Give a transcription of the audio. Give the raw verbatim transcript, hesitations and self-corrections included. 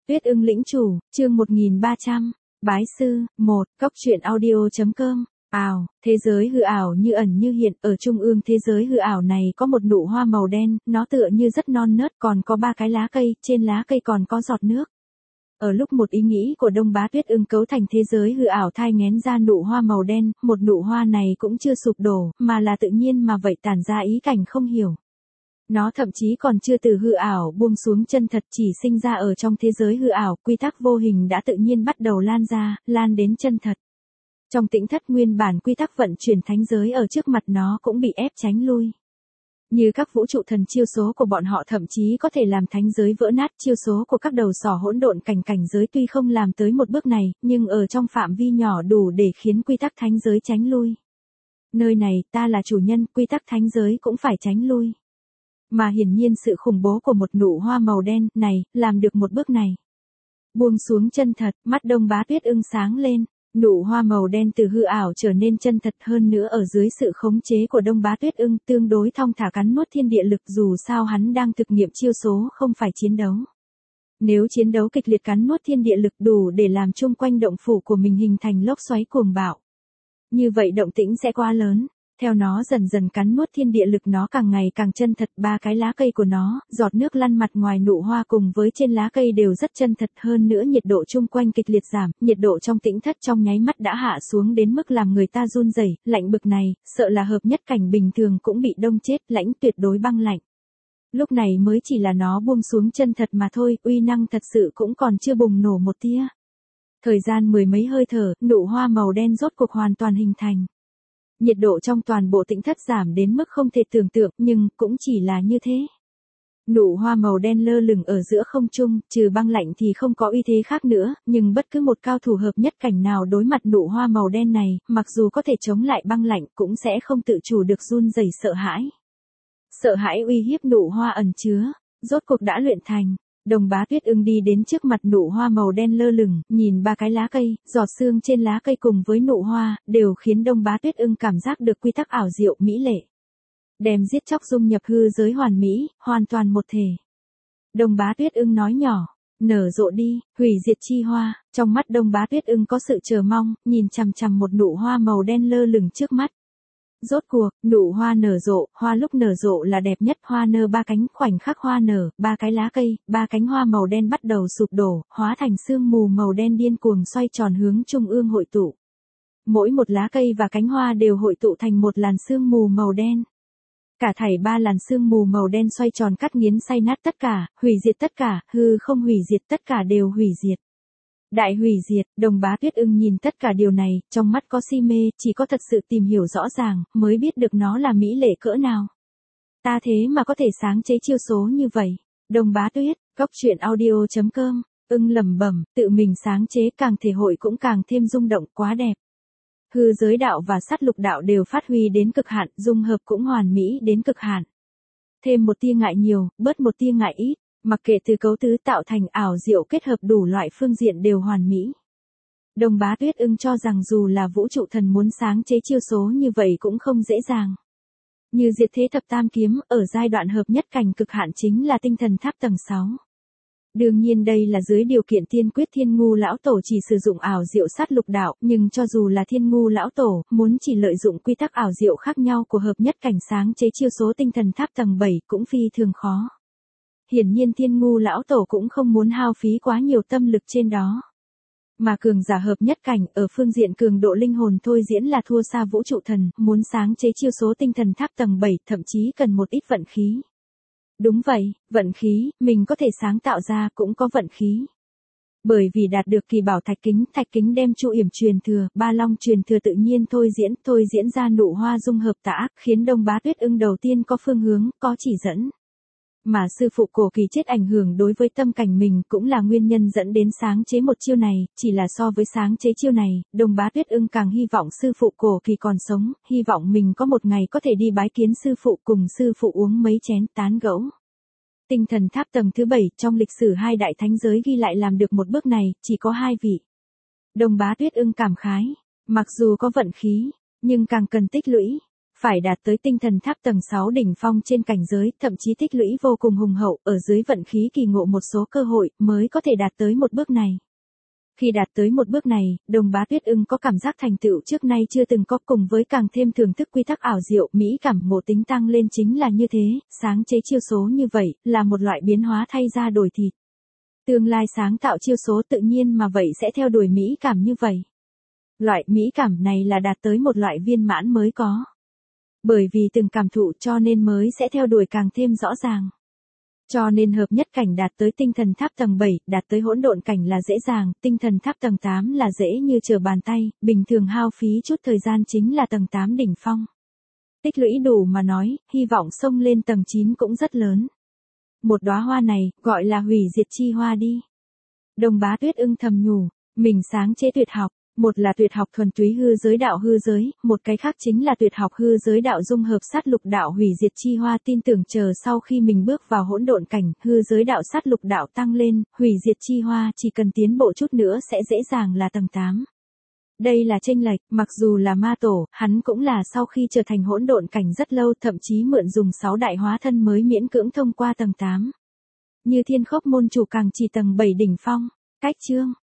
Tuyết ưng lĩnh chủ, chương một nghìn ba trăm. Bái sư, một, cốc truyện audio.com. Ảo, thế giới hư ảo như ẩn như hiện, ở trung ương thế giới hư ảo này có một nụ hoa màu đen, nó tựa như rất non nớt, còn có ba cái lá cây, trên lá cây còn có giọt nước. Ở lúc một ý nghĩ của Đông Bá Tuyết ưng cấu thành thế giới hư ảo thai nghén ra nụ hoa màu đen, một nụ hoa này cũng chưa sụp đổ, mà là tự nhiên mà vậy tản ra ý cảnh không hiểu. Nó thậm chí còn chưa từ hư ảo buông xuống chân thật, chỉ sinh ra ở trong thế giới hư ảo, quy tắc vô hình đã tự nhiên bắt đầu lan ra, lan đến chân thật. Trong tĩnh thất nguyên bản quy tắc vận chuyển thánh giới ở trước mặt nó cũng bị ép tránh lui. Như các vũ trụ thần chiêu số của bọn họ thậm chí có thể làm thánh giới vỡ nát, chiêu số của các đầu sỏ hỗn độn cảnh cảnh giới tuy không làm tới một bước này, nhưng ở trong phạm vi nhỏ đủ để khiến quy tắc thánh giới tránh lui. Nơi này, ta là chủ nhân, quy tắc thánh giới cũng phải tránh lui. Mà hiển nhiên sự khủng bố của một nụ hoa màu đen này, làm được một bước này. Buông xuống chân thật, mắt Đông Bá Tuyết ưng sáng lên, nụ hoa màu đen từ hư ảo trở nên chân thật hơn nữa ở dưới sự khống chế của Đông Bá Tuyết ưng, tương đối thong thả cắn nuốt thiên địa lực, dù sao hắn đang thực nghiệm chiêu số không phải chiến đấu. Nếu chiến đấu kịch liệt cắn nuốt thiên địa lực đủ để làm chung quanh động phủ của mình hình thành lốc xoáy cuồng bạo. Như vậy động tĩnh sẽ quá lớn. Theo nó dần dần cắn nuốt thiên địa lực, nó càng ngày càng chân thật, ba cái lá cây của nó, giọt nước lăn mặt ngoài nụ hoa cùng với trên lá cây đều rất chân thật, hơn nữa nhiệt độ chung quanh kịch liệt giảm, nhiệt độ trong tĩnh thất trong nháy mắt đã hạ xuống đến mức làm người ta run rẩy, lạnh bực này, sợ là hợp nhất cảnh bình thường cũng bị đông chết, lãnh tuyệt đối băng lạnh. Lúc này mới chỉ là nó buông xuống chân thật mà thôi, uy năng thật sự cũng còn chưa bùng nổ một tia. Thời gian mười mấy hơi thở, nụ hoa màu đen rốt cuộc hoàn toàn hình thành. Nhiệt độ trong toàn bộ tĩnh thất giảm đến mức không thể tưởng tượng, nhưng cũng chỉ là như thế. Nụ hoa màu đen lơ lửng ở giữa không trung, trừ băng lạnh thì không có uy thế khác nữa, nhưng bất cứ một cao thủ hợp nhất cảnh nào đối mặt nụ hoa màu đen này, mặc dù có thể chống lại băng lạnh cũng sẽ không tự chủ được run rẩy sợ hãi. Sợ hãi uy hiếp nụ hoa ẩn chứa, rốt cuộc đã luyện thành. Đông Bá Tuyết ưng đi đến trước mặt nụ hoa màu đen lơ lửng, nhìn ba cái lá cây, giọt sương trên lá cây cùng với nụ hoa, đều khiến Đông Bá Tuyết ưng cảm giác được quy tắc ảo diệu mỹ lệ. Đem giết chóc dung nhập hư giới hoàn mỹ, hoàn toàn một thể. Đông Bá Tuyết ưng nói nhỏ, nở rộ đi, hủy diệt chi hoa, trong mắt Đông Bá Tuyết ưng có sự chờ mong, nhìn chằm chằm một nụ hoa màu đen lơ lửng trước mắt. Rốt cuộc, nụ hoa nở rộ, hoa lúc nở rộ là đẹp nhất, hoa nở ba cánh, khoảnh khắc hoa nở, ba cái lá cây, ba cánh hoa màu đen bắt đầu sụp đổ, hóa thành sương mù màu đen điên cuồng xoay tròn hướng trung ương hội tụ. Mỗi một lá cây và cánh hoa đều hội tụ thành một làn sương mù màu đen. Cả thảy ba làn sương mù màu đen xoay tròn cắt nghiến xay nát tất cả, hủy diệt tất cả, hư không hủy diệt tất cả đều hủy diệt. Đại hủy diệt, Đông Bá Tuyết ưng nhìn tất cả điều này, trong mắt có si mê, chỉ có thật sự tìm hiểu rõ ràng, mới biết được nó là mỹ lệ cỡ nào. Ta thế mà có thể sáng chế chiêu số như vậy. Đông Bá Tuyết, cốc truyện audio.com, ưng lẩm bẩm, tự mình sáng chế càng thể hội cũng càng thêm rung động, quá đẹp. Hư giới đạo và sát lục đạo đều phát huy đến cực hạn, dung hợp cũng hoàn mỹ đến cực hạn. Thêm một tia ngại nhiều, bớt một tia ngại ít. Mặc kệ từ cấu tứ tạo thành ảo diệu kết hợp đủ loại phương diện đều hoàn mỹ. Đông Bá Tuyết ưng cho rằng dù là vũ trụ thần muốn sáng chế chiêu số như vậy cũng không dễ dàng. Như diệt thế thập tam kiếm, ở giai đoạn hợp nhất cảnh cực hạn chính là tinh thần tháp tầng sáu. Đương nhiên đây là dưới điều kiện tiên quyết Thiên Ngu lão tổ chỉ sử dụng ảo diệu sát lục đạo, nhưng cho dù là Thiên Ngu lão tổ, muốn chỉ lợi dụng quy tắc ảo diệu khác nhau của hợp nhất cảnh sáng chế chiêu số tinh thần tháp tầng bảy cũng phi thường khó. Hiển nhiên Thiên Ngu lão tổ cũng không muốn hao phí quá nhiều tâm lực trên đó. Mà cường giả hợp nhất cảnh ở phương diện cường độ linh hồn thôi diễn là thua xa vũ trụ thần, muốn sáng chế chiêu số tinh thần tháp tầng bảy thậm chí cần một ít vận khí. Đúng vậy, vận khí, mình có thể sáng tạo ra cũng có vận khí. Bởi vì đạt được kỳ bảo thạch kính, thạch kính đem chu yểm truyền thừa, ba long truyền thừa tự nhiên thôi diễn, thôi diễn ra nụ hoa dung hợp tà ác, khiến Đông Bá Tuyết ưng đầu tiên có phương hướng, có chỉ dẫn. Mà sư phụ cổ kỳ chết ảnh hưởng đối với tâm cảnh mình cũng là nguyên nhân dẫn đến sáng chế một chiêu này, chỉ là so với sáng chế chiêu này, Đông Bá Tuyết ưng càng hy vọng sư phụ cổ kỳ còn sống, hy vọng mình có một ngày có thể đi bái kiến sư phụ cùng sư phụ uống mấy chén tán gẫu. Tinh thần tháp tầng thứ bảy trong lịch sử hai đại thánh giới ghi lại làm được một bước này, chỉ có hai vị. Đông Bá Tuyết ưng cảm khái, mặc dù có vận khí, nhưng càng cần tích lũy. phải đạt tới tinh thần tháp tầng sáu đỉnh phong trên cảnh giới, thậm chí tích lũy vô cùng hùng hậu, ở dưới vận khí kỳ ngộ một số cơ hội, mới có thể đạt tới một bước này. Khi đạt tới một bước này, Đồng Bá Tuyết Ưng có cảm giác thành tựu trước nay chưa từng có, cùng với càng thêm thưởng thức quy tắc ảo diệu, mỹ cảm ngộ tính tăng lên chính là như thế, sáng chế chiêu số như vậy, là một loại biến hóa thay da đổi thịt. Tương lai sáng tạo chiêu số tự nhiên mà vậy sẽ theo đuổi mỹ cảm như vậy. Loại mỹ cảm này là đạt tới một loại viên mãn mới có. Bởi vì từng cảm thụ cho nên mới sẽ theo đuổi càng thêm rõ ràng. Cho nên hợp nhất cảnh đạt tới tinh thần tháp tầng bảy, đạt tới hỗn độn cảnh là dễ dàng, tinh thần tháp tầng tám là dễ như trở bàn tay, bình thường hao phí chút thời gian chính là tầng tám đỉnh phong. Tích lũy đủ mà nói, hy vọng xông lên tầng chín cũng rất lớn. Một đóa hoa này, gọi là hủy diệt chi hoa đi. Đồng Bá Tuyết Ưng thầm nhủ, mình sáng chế tuyệt học. Một là tuyệt học thuần túy hư giới đạo hư giới, một cái khác chính là tuyệt học hư giới đạo dung hợp sát lục đạo hủy diệt chi hoa, tin tưởng chờ sau khi mình bước vào hỗn độn cảnh, hư giới đạo sát lục đạo tăng lên, hủy diệt chi hoa chỉ cần tiến bộ chút nữa sẽ dễ dàng là tầng tám. Đây là chênh lệch, mặc dù là ma tổ, hắn cũng là sau khi trở thành hỗn độn cảnh rất lâu, thậm chí mượn dùng sáu đại hóa thân mới miễn cưỡng thông qua tầng tám. Như Thiên Khốc môn chủ càng chỉ tầng bảy đỉnh phong. Cách chương